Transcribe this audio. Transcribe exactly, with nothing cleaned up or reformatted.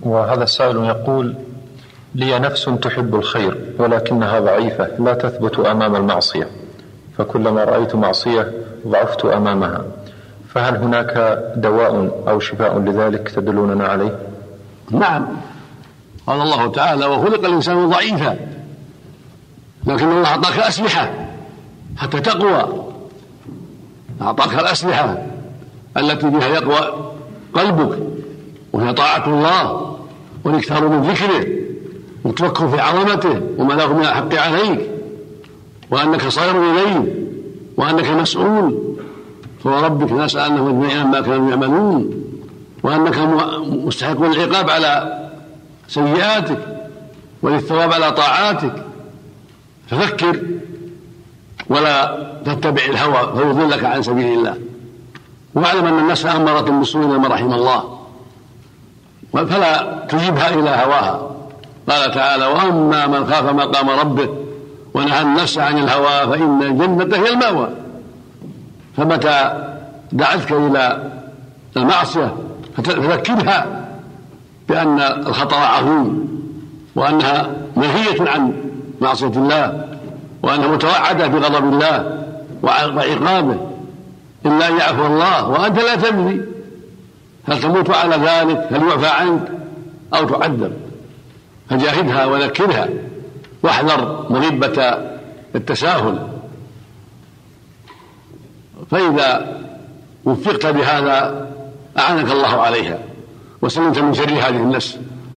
وهذا السائل يقول: لي نفس تحب الخير ولكنها ضعيفة لا تثبت أمام المعصية، فكلما رأيت معصية ضعفت أمامها، فهل هناك دواء أو شفاء لذلك تدلوننا عليه؟ نعم، قال الله تعالى: وخلق الإنسان ضعيفا، لكن الله أعطاك أسلحة حتى تقوى، أعطاك الأسلحة التي بها يقوى قلبك، وهي طاعة الله والاكثار من ذكره والتفكر في عظمته وما له من الحق عليك، وأنك صائر إليه وأنك مسؤول فوربك لنسألنهم أجمعين ما كانوا يعملون، وأنك مستحق العقاب على سيئاتك وللثواب على طاعاتك. ففكر ولا تتبع الهوى فيضلك عن سبيل الله، واعلم أن النفس أمارة بالسوء إلا ما رحم الله، فلا تجيبها إلى هواها. قال تعالى: وأما من خاف مقام ربه ونهى النفس عن الهوى فإن الجنة هي المأوى. فمتى دعتك إلى المعصية فذكرها بأن الخطر عظيم، وأنها منهية عن معصية الله، وأنها متوعدة بغضب الله وعقابه إلا أن يعفو الله وأنت لا تدري هل تموت على ذلك، هل يعفى عنك أو تعذب. فجاهدها وذكرها واحذر مغبة التساهل، فإذا وفقت بهذا أعانك الله عليها وسلمت من شر هذه النفس.